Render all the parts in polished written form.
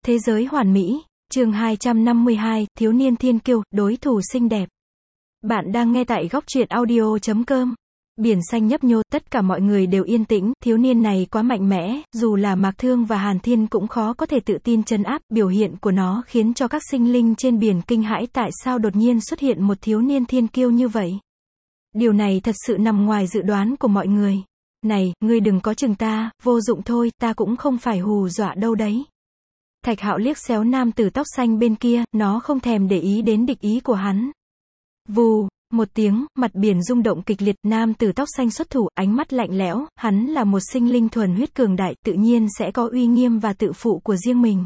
Thế giới hoàn mỹ, chương 252, thiếu niên thiên kiêu, đối thủ xinh đẹp. Bạn đang nghe tại góc truyện audio.com. Biển xanh nhấp nhô, tất cả mọi người đều yên tĩnh, thiếu niên này quá mạnh mẽ, dù là Mạc Thương và Hàn Thiên cũng khó có thể tự tin trấn áp, biểu hiện của nó khiến cho các sinh linh trên biển kinh hãi tại sao đột nhiên xuất hiện một thiếu niên thiên kiêu như vậy. Điều này thật sự nằm ngoài dự đoán của mọi người. Này, ngươi đừng có chừng ta, vô dụng thôi, ta cũng không phải hù dọa đâu đấy. Thạch Hạo liếc xéo nam tử tóc xanh bên kia, nó không thèm để ý đến địch ý của hắn. Vù, một tiếng, mặt biển rung động kịch liệt, nam tử tóc xanh xuất thủ, ánh mắt lạnh lẽo, hắn là một sinh linh thuần huyết cường đại, tự nhiên sẽ có uy nghiêm và tự phụ của riêng mình.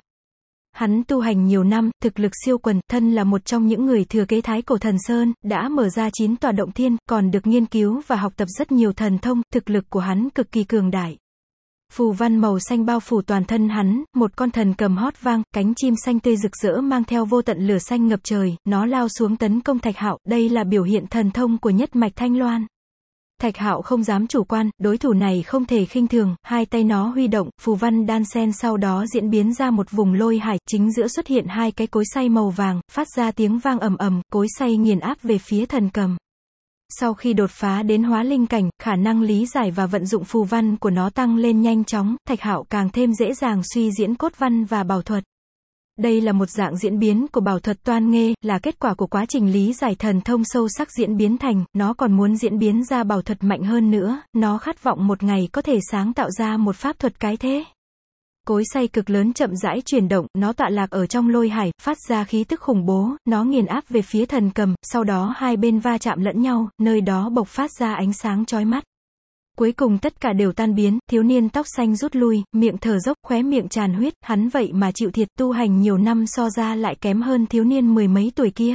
Hắn tu hành nhiều năm, thực lực siêu quần, thân là một trong những người thừa kế Thái Cổ Thần Sơn, đã mở ra 9 tòa động thiên, còn được nghiên cứu và học tập rất nhiều thần thông, thực lực của hắn cực kỳ cường đại. Phù văn màu xanh bao phủ toàn thân hắn, một con thần cầm hót vang, cánh chim xanh tươi rực rỡ mang theo vô tận lửa xanh ngập trời, nó lao xuống tấn công Thạch Hạo, đây là biểu hiện thần thông của nhất mạch Thanh Loan. Thạch Hạo không dám chủ quan, đối thủ này không thể khinh thường, hai tay nó huy động, phù văn đan xen sau đó diễn biến ra một vùng lôi hải, chính giữa xuất hiện hai cái cối xay màu vàng, phát ra tiếng vang ầm ầm, cối xay nghiền áp về phía thần cầm. Sau khi đột phá đến hóa linh cảnh, khả năng lý giải và vận dụng phù văn của nó tăng lên nhanh chóng, Thạch Hạo càng thêm dễ dàng suy diễn cốt văn và bảo thuật. Đây là một dạng diễn biến của bảo thuật toan nghê, là kết quả của quá trình lý giải thần thông sâu sắc diễn biến thành, nó còn muốn diễn biến ra bảo thuật mạnh hơn nữa, nó khát vọng một ngày có thể sáng tạo ra một pháp thuật cái thế. Cối xay cực lớn chậm rãi chuyển động, nó tọa lạc ở trong lôi hải, phát ra khí tức khủng bố, nó nghiền áp về phía thần cầm, sau đó hai bên va chạm lẫn nhau, nơi đó bộc phát ra ánh sáng chói mắt. Cuối cùng tất cả đều tan biến, thiếu niên tóc xanh rút lui, miệng thở dốc, khóe miệng tràn huyết, hắn vậy mà chịu thiệt, tu hành nhiều năm so ra lại kém hơn thiếu niên mười mấy tuổi kia.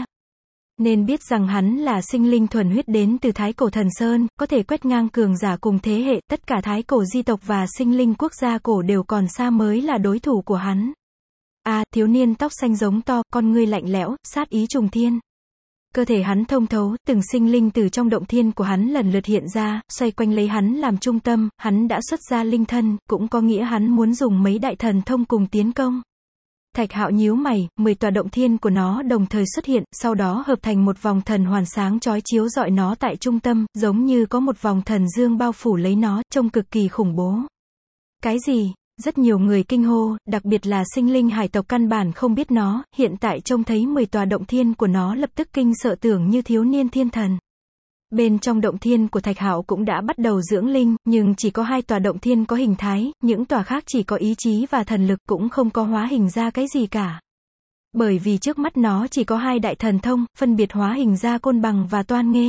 Nên biết rằng hắn là sinh linh thuần huyết đến từ Thái Cổ Thần Sơn, có thể quét ngang cường giả cùng thế hệ, tất cả Thái Cổ di tộc và sinh linh quốc gia cổ đều còn xa mới là đối thủ của hắn. Thiếu niên tóc xanh giống to, con ngươi lạnh lẽo, sát ý trùng thiên. Cơ thể hắn thông thấu, từng sinh linh từ trong động thiên của hắn lần lượt hiện ra, xoay quanh lấy hắn làm trung tâm, hắn đã xuất ra linh thân, cũng có nghĩa hắn muốn dùng mấy đại thần thông cùng tiến công. Thạch Hạo nhíu mày, 10 tòa động thiên của nó đồng thời xuất hiện, sau đó hợp thành một vòng thần hoàn sáng chói chiếu rọi nó tại trung tâm, giống như có một vòng thần dương bao phủ lấy nó, trông cực kỳ khủng bố. Cái gì? Rất nhiều người kinh hô, đặc biệt là sinh linh hải tộc căn bản không biết nó, hiện tại trông thấy 10 tòa động thiên của nó lập tức kinh sợ tưởng như thiếu niên thiên thần. Bên trong động thiên của Thạch Hạo cũng đã bắt đầu dưỡng linh, nhưng chỉ có 2 tòa động thiên có hình thái, những tòa khác chỉ có ý chí và thần lực, cũng không có hóa hình ra cái gì cả. Bởi vì trước mắt nó chỉ có 2 đại thần thông, phân biệt hóa hình ra côn bằng và toan nghê.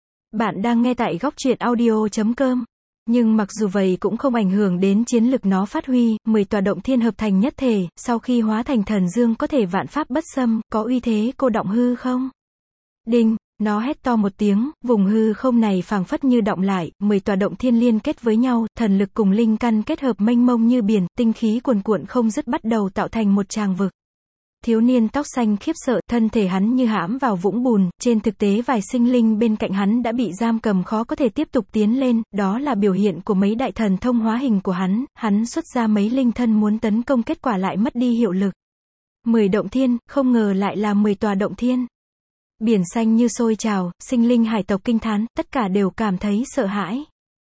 Bạn đang nghe tại góc truyện audio.com. Nhưng mặc dù vậy cũng không ảnh hưởng đến chiến lực nó phát huy, 10 tòa động thiên hợp thành nhất thể, sau khi hóa thành thần dương có thể vạn pháp bất xâm, có uy thế cô động hư không? Đinh, nó hét to một tiếng, vùng hư không này phảng phất như động lại, 10 tòa động thiên liên kết với nhau, thần lực cùng linh căn kết hợp mênh mông như biển, tinh khí cuồn cuộn không dứt bắt đầu tạo thành một tràng vực. Thiếu niên tóc xanh khiếp sợ, thân thể hắn như hãm vào vũng bùn, trên thực tế vài sinh linh bên cạnh hắn đã bị giam cầm khó có thể tiếp tục tiến lên, đó là biểu hiện của mấy đại thần thông hóa hình của hắn xuất ra mấy linh thân muốn tấn công kết quả lại mất đi hiệu lực. 10 động thiên, không ngờ lại là 10 tòa động thiên. Biển xanh như sôi trào, sinh linh hải tộc kinh thán, tất cả đều cảm thấy sợ hãi.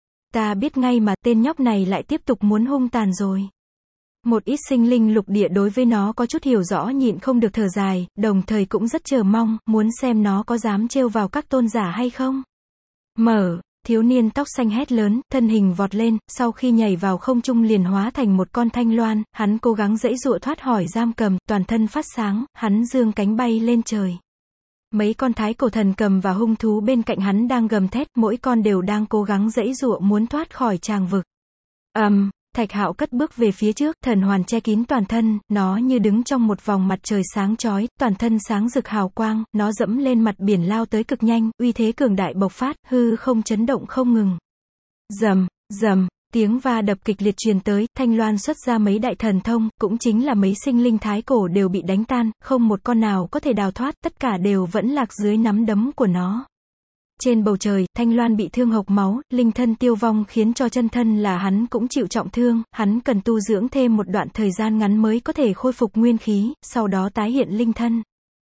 Ta biết ngay mà, tên nhóc này lại tiếp tục muốn hung tàn rồi. Một ít sinh linh lục địa đối với nó có chút hiểu rõ nhịn không được thở dài, đồng thời cũng rất chờ mong, muốn xem nó có dám trêu vào các tôn giả hay không. Thiếu niên tóc xanh hét lớn, thân hình vọt lên, sau khi nhảy vào không trung liền hóa thành một con thanh loan, hắn cố gắng giãy giụa thoát khỏi giam cầm, toàn thân phát sáng, hắn giương cánh bay lên trời. Mấy con thái cổ thần cầm và hung thú bên cạnh hắn đang gầm thét, mỗi con đều đang cố gắng giãy giụa muốn thoát khỏi tràng vực. Thạch Hạo cất bước về phía trước, thần hoàn che kín toàn thân, nó như đứng trong một vòng mặt trời sáng chói, toàn thân sáng rực hào quang, nó dẫm lên mặt biển lao tới cực nhanh, uy thế cường đại bộc phát, hư không chấn động không ngừng. Rầm, tiếng va đập kịch liệt truyền tới, Thanh Loan xuất ra mấy đại thần thông, cũng chính là mấy sinh linh thái cổ đều bị đánh tan, không một con nào có thể đào thoát, tất cả đều vẫn lạc dưới nắm đấm của nó. Trên bầu trời, Thanh Loan bị thương hộc máu, linh thân tiêu vong khiến cho chân thân là hắn cũng chịu trọng thương, hắn cần tu dưỡng thêm một đoạn thời gian ngắn mới có thể khôi phục nguyên khí, sau đó tái hiện linh thân.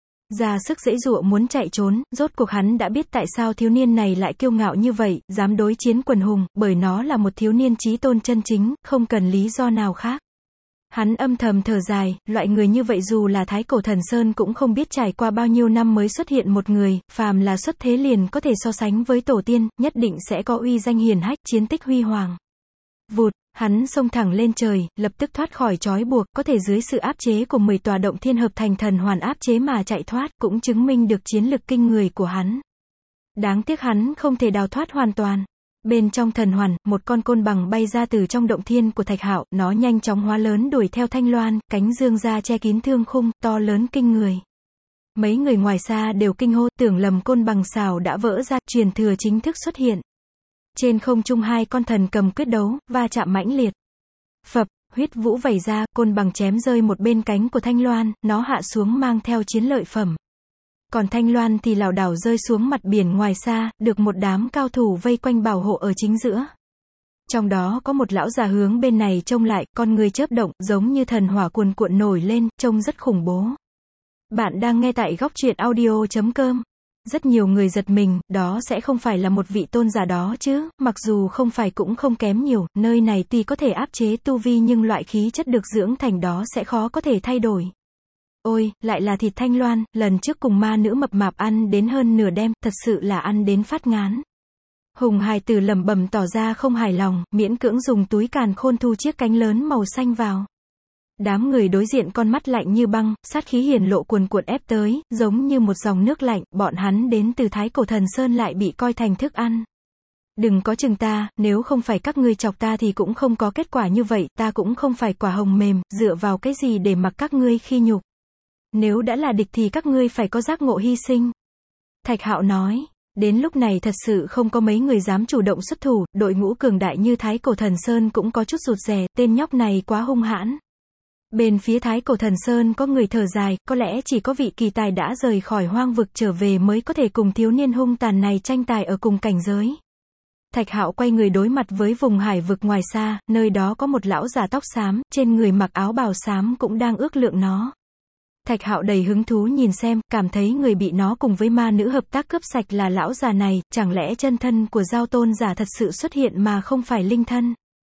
Ra sức giãy giụa muốn chạy trốn, rốt cuộc hắn đã biết tại sao thiếu niên này lại kiêu ngạo như vậy, dám đối chiến quần hùng, bởi nó là một thiếu niên chí tôn chân chính, không cần lý do nào khác. Hắn âm thầm thở dài, loại người như vậy dù là Thái Cổ Thần Sơn cũng không biết trải qua bao nhiêu năm mới xuất hiện một người, phàm là xuất thế liền có thể so sánh với tổ tiên, nhất định sẽ có uy danh hiển hách, chiến tích huy hoàng. Vụt, hắn xông thẳng lên trời, lập tức thoát khỏi trói buộc, có thể dưới sự áp chế của 10 tòa động thiên hợp thành thần hoàn áp chế mà chạy thoát, cũng chứng minh được chiến lực kinh người của hắn. Đáng tiếc hắn không thể đào thoát hoàn toàn. Bên trong thần hoàn, một con côn bằng bay ra từ trong động thiên của Thạch Hạo, nó nhanh chóng hóa lớn đuổi theo Thanh Loan, cánh dương ra che kín thương khung, to lớn kinh người. Mấy người ngoài xa đều kinh hô, tưởng lầm côn bằng xào đã vỡ ra, truyền thừa chính thức xuất hiện. Trên không trung hai con thần cầm quyết đấu, va chạm mãnh liệt. Phập, huyết vũ vẩy ra, côn bằng chém rơi một bên cánh của Thanh Loan, nó hạ xuống mang theo chiến lợi phẩm. Còn Thanh Loan thì lảo đảo rơi xuống mặt biển ngoài xa, được một đám cao thủ vây quanh bảo hộ ở chính giữa. Trong đó có một lão già hướng bên này trông lại, con người chớp động, giống như thần hỏa cuồn cuộn nổi lên, trông rất khủng bố. Bạn đang nghe tại góc truyện audio.com. Rất nhiều người giật mình, đó sẽ không phải là một vị tôn giả đó chứ, mặc dù không phải cũng không kém nhiều, nơi này tuy có thể áp chế tu vi nhưng loại khí chất được dưỡng thành đó sẽ khó có thể thay đổi. Ôi, lại là thịt Thanh Loan, lần trước cùng ma nữ mập mạp ăn đến hơn nửa đêm, thật sự là ăn đến phát ngán. Hùng hài tử lẩm bẩm tỏ ra không hài lòng, miễn cưỡng dùng túi càn khôn thu chiếc cánh lớn màu xanh vào. Đám người đối diện con mắt lạnh như băng, sát khí hiển lộ cuồn cuộn ép tới, giống như một dòng nước lạnh, bọn hắn đến từ Thái Cổ Thần Sơn lại bị coi thành thức ăn. Đừng có chừng ta, nếu không phải các ngươi chọc ta thì cũng không có kết quả như vậy, ta cũng không phải quả hồng mềm, dựa vào cái gì để mặc các ngươi khi nhục. Nếu đã là địch thì các ngươi phải có giác ngộ hy sinh. Thạch Hạo nói, đến lúc này thật sự không có mấy người dám chủ động xuất thủ, đội ngũ cường đại như Thái Cổ Thần Sơn cũng có chút rụt rè, tên nhóc này quá hung hãn. Bên phía Thái Cổ Thần Sơn có người thở dài, có lẽ chỉ có vị kỳ tài đã rời khỏi hoang vực trở về mới có thể cùng thiếu niên hung tàn này tranh tài ở cùng cảnh giới. Thạch Hạo quay người đối mặt với vùng hải vực ngoài xa, nơi đó có một lão già tóc xám, trên người mặc áo bào xám cũng đang ước lượng nó. Thạch Hạo đầy hứng thú nhìn xem, cảm thấy người bị nó cùng với ma nữ hợp tác cướp sạch là lão già này, chẳng lẽ chân thân của Giao Tôn giả thật sự xuất hiện mà không phải linh thân.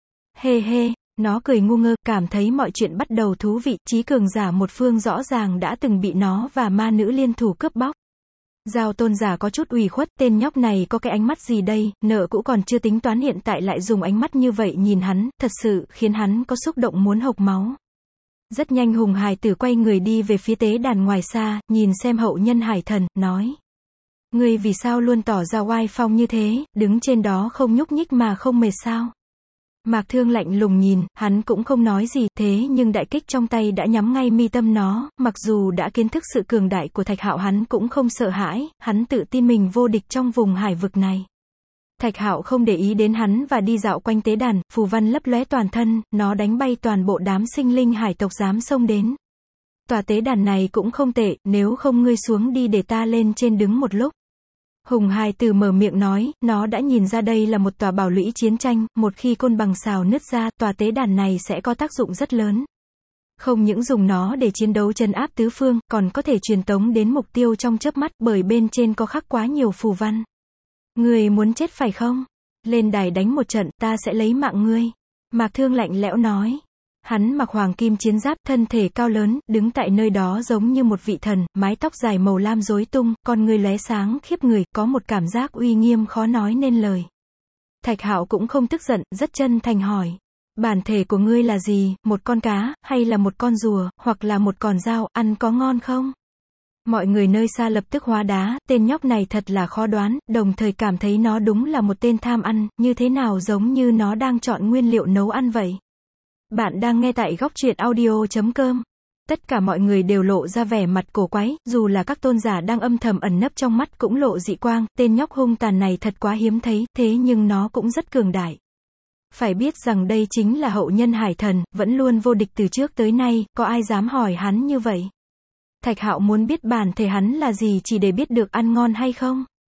Hê hê, nó cười ngu ngơ, cảm thấy mọi chuyện bắt đầu thú vị, chí cường giả một phương rõ ràng đã từng bị nó và ma nữ liên thủ cướp bóc. Giao Tôn giả có chút ủy khuất, tên nhóc này có cái ánh mắt gì đây, nợ cũ còn chưa tính toán hiện tại lại dùng ánh mắt như vậy nhìn hắn, thật sự khiến hắn có xúc động muốn hộc máu. Rất nhanh Hùng Hải Tử quay người đi về phía tế đàn ngoài xa, nhìn xem hậu nhân Hải Thần, nói. Ngươi vì sao luôn tỏ ra oai phong như thế, đứng trên đó không nhúc nhích mà không mệt sao? Mạc Thương lạnh lùng nhìn, hắn cũng không nói gì, thế nhưng đại kích trong tay đã nhắm ngay mi tâm nó, mặc dù đã kiến thức sự cường đại của Thạch Hạo hắn cũng không sợ hãi, hắn tự tin mình vô địch trong vùng hải vực này. Thạch Hạo không để ý đến hắn và đi dạo quanh tế đàn, phù văn lấp lóe toàn thân, nó đánh bay toàn bộ đám sinh linh hải tộc dám xông đến. Tòa tế đàn này cũng không tệ, nếu không ngươi xuống đi để ta lên trên đứng một lúc. Hùng Hải Tử mở miệng nói, nó đã nhìn ra đây là một tòa bảo lũy chiến tranh, một khi côn bằng xào nứt ra, tòa tế đàn này sẽ có tác dụng rất lớn. Không những dùng nó để chiến đấu trấn áp tứ phương, còn có thể truyền tống đến mục tiêu trong chớp mắt, bởi bên trên có khắc quá nhiều phù văn. Ngươi muốn chết phải không? Lên đài đánh một trận, ta sẽ lấy mạng ngươi. Mạc Thương lạnh lẽo nói. Hắn mặc hoàng kim chiến giáp, thân thể cao lớn, đứng tại nơi đó giống như một vị thần, mái tóc dài màu lam rối tung, con ngươi lóe sáng khiếp người, có một cảm giác uy nghiêm khó nói nên lời. Thạch Hạo cũng không tức giận, rất chân thành hỏi. Bản thể của ngươi là gì, một con cá, hay là một con rùa, hoặc là một con dao, ăn có ngon không? Mọi người nơi xa lập tức hóa đá, tên nhóc này thật là khó đoán, đồng thời cảm thấy nó đúng là một tên tham ăn, như thế nào giống như nó đang chọn nguyên liệu nấu ăn vậy. Bạn đang nghe tại góc truyện audio.com. Tất cả mọi người đều lộ ra vẻ mặt cổ quái, dù là các tôn giả đang âm thầm ẩn nấp trong mắt cũng lộ dị quang, tên nhóc hung tàn này thật quá hiếm thấy, thế nhưng nó cũng rất cường đại. Phải biết rằng đây chính là hậu nhân Hải Thần, vẫn luôn vô địch từ trước tới nay, có ai dám hỏi hắn như vậy? Thạch Hạo muốn biết bản thể hắn là gì chỉ để biết được ăn ngon hay không?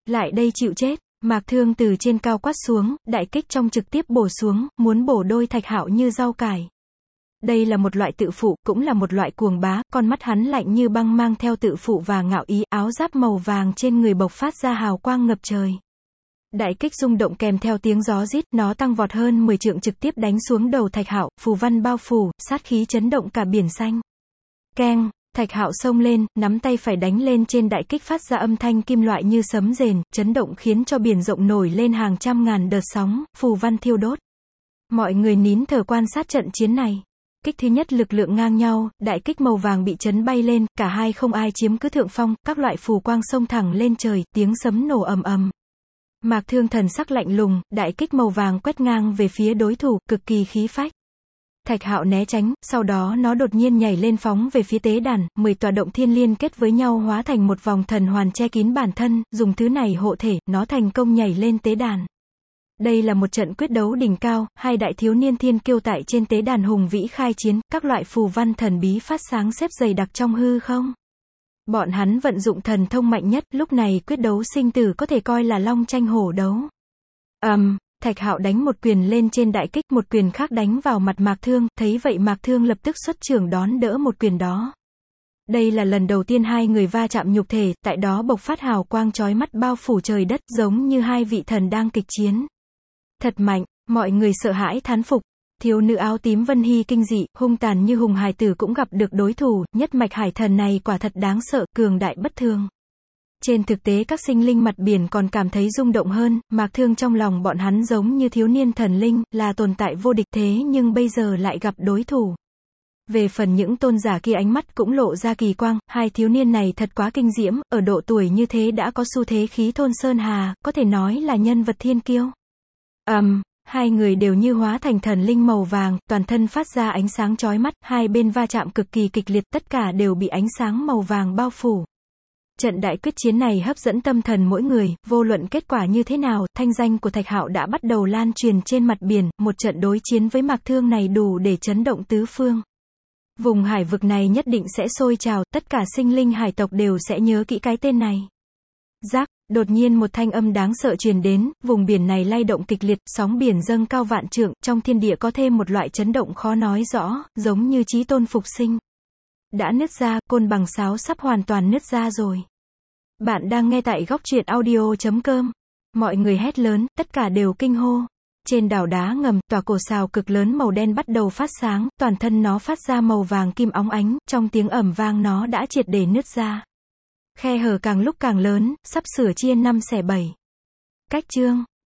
Lại đây chịu chết. Mạc Thương từ trên cao quát xuống, đại kích trong trực tiếp bổ xuống, muốn bổ đôi Thạch Hạo như rau cải. Đây là một loại tự phụ, cũng là một loại cuồng bá, con mắt hắn lạnh như băng mang theo tự phụ và ngạo ý, áo giáp màu vàng trên người bộc phát ra hào quang ngập trời. Đại kích rung động kèm theo tiếng gió rít, nó tăng vọt hơn 10 trượng trực tiếp đánh xuống đầu Thạch Hạo, phù văn bao phủ, sát khí chấn động cả biển xanh. Keng, Thạch Hạo xông lên, nắm tay phải đánh lên trên đại kích phát ra âm thanh kim loại như sấm rền, chấn động khiến cho biển rộng nổi lên hàng trăm ngàn đợt sóng, phù văn thiêu đốt. Mọi người nín thở quan sát trận chiến này. Kích thứ nhất lực lượng ngang nhau, đại kích màu vàng bị chấn bay lên, cả hai không ai chiếm cứ thượng phong, các loại phù quang xông thẳng lên trời, tiếng sấm nổ ầm ầm. Mạc Thương thần sắc lạnh lùng, đại kích màu vàng quét ngang về phía đối thủ, cực kỳ khí phách. Thạch Hạo né tránh, sau đó nó đột nhiên nhảy lên phóng về phía tế đàn, 10 tòa động thiên liên kết với nhau hóa thành một vòng thần hoàn che kín bản thân, dùng thứ này hộ thể, nó thành công nhảy lên tế đàn. Đây là một trận quyết đấu đỉnh cao, hai đại thiếu niên thiên kiêu tại trên tế đàn hùng vĩ khai chiến, các loại phù văn thần bí phát sáng xếp dày đặc trong hư không. Bọn hắn vận dụng thần thông mạnh nhất, lúc này quyết đấu sinh tử có thể coi là long tranh hổ đấu. Thạch Hạo đánh một quyền lên trên đại kích, một quyền khác đánh vào mặt Mạc Thương, thấy vậy Mạc Thương lập tức xuất chưởng đón đỡ một quyền đó. Đây là lần đầu tiên hai người va chạm nhục thể, tại đó bộc phát hào quang chói mắt bao phủ trời đất, giống như hai vị thần đang kịch chiến. Thật mạnh, mọi người sợ hãi thán phục. Thiếu nữ áo tím Vân Hy kinh dị, hung tàn như hùng hải tử cũng gặp được đối thủ, nhất mạch hải thần này quả thật đáng sợ, cường đại bất thường. Trên thực tế các sinh linh mặt biển còn cảm thấy rung động hơn, Mạc Thương trong lòng bọn hắn giống như thiếu niên thần linh, là tồn tại vô địch thế nhưng bây giờ lại gặp đối thủ. Về phần những tôn giả kia ánh mắt cũng lộ ra kỳ quang, hai thiếu niên này thật quá kinh diễm, ở độ tuổi như thế đã có xu thế khí thôn sơn hà, có thể nói là nhân vật thiên kiêu. Hai người đều như hóa thành thần linh màu vàng, toàn thân phát ra ánh sáng chói mắt, hai bên va chạm cực kỳ kịch liệt, tất cả đều bị ánh sáng màu vàng bao phủ. Trận đại quyết chiến này hấp dẫn tâm thần mỗi người, vô luận kết quả như thế nào, thanh danh của Thạch Hạo đã bắt đầu lan truyền trên mặt biển, một trận đối chiến với Mạc Thương này đủ để chấn động tứ phương. Vùng hải vực này nhất định sẽ sôi trào, tất cả sinh linh hải tộc đều sẽ nhớ kỹ cái tên này. Rắc, đột nhiên một thanh âm đáng sợ truyền đến, vùng biển này lay động kịch liệt, sóng biển dâng cao vạn trượng, trong thiên địa có thêm một loại chấn động khó nói rõ, giống như chí tôn phục sinh. Đã nứt ra, côn bằng sáo sắp hoàn toàn nứt ra rồi. Bạn đang nghe tại góc truyện audio.com. Mọi người hét lớn, tất cả đều kinh hô. Trên đảo đá ngầm, tòa cổ sào cực lớn màu đen bắt đầu phát sáng, toàn thân nó phát ra màu vàng kim óng ánh, trong tiếng ầm vang nó đã triệt để nứt ra. Khe hở càng lúc càng lớn, sắp sửa chia 5 xẻ 7. Cách chương.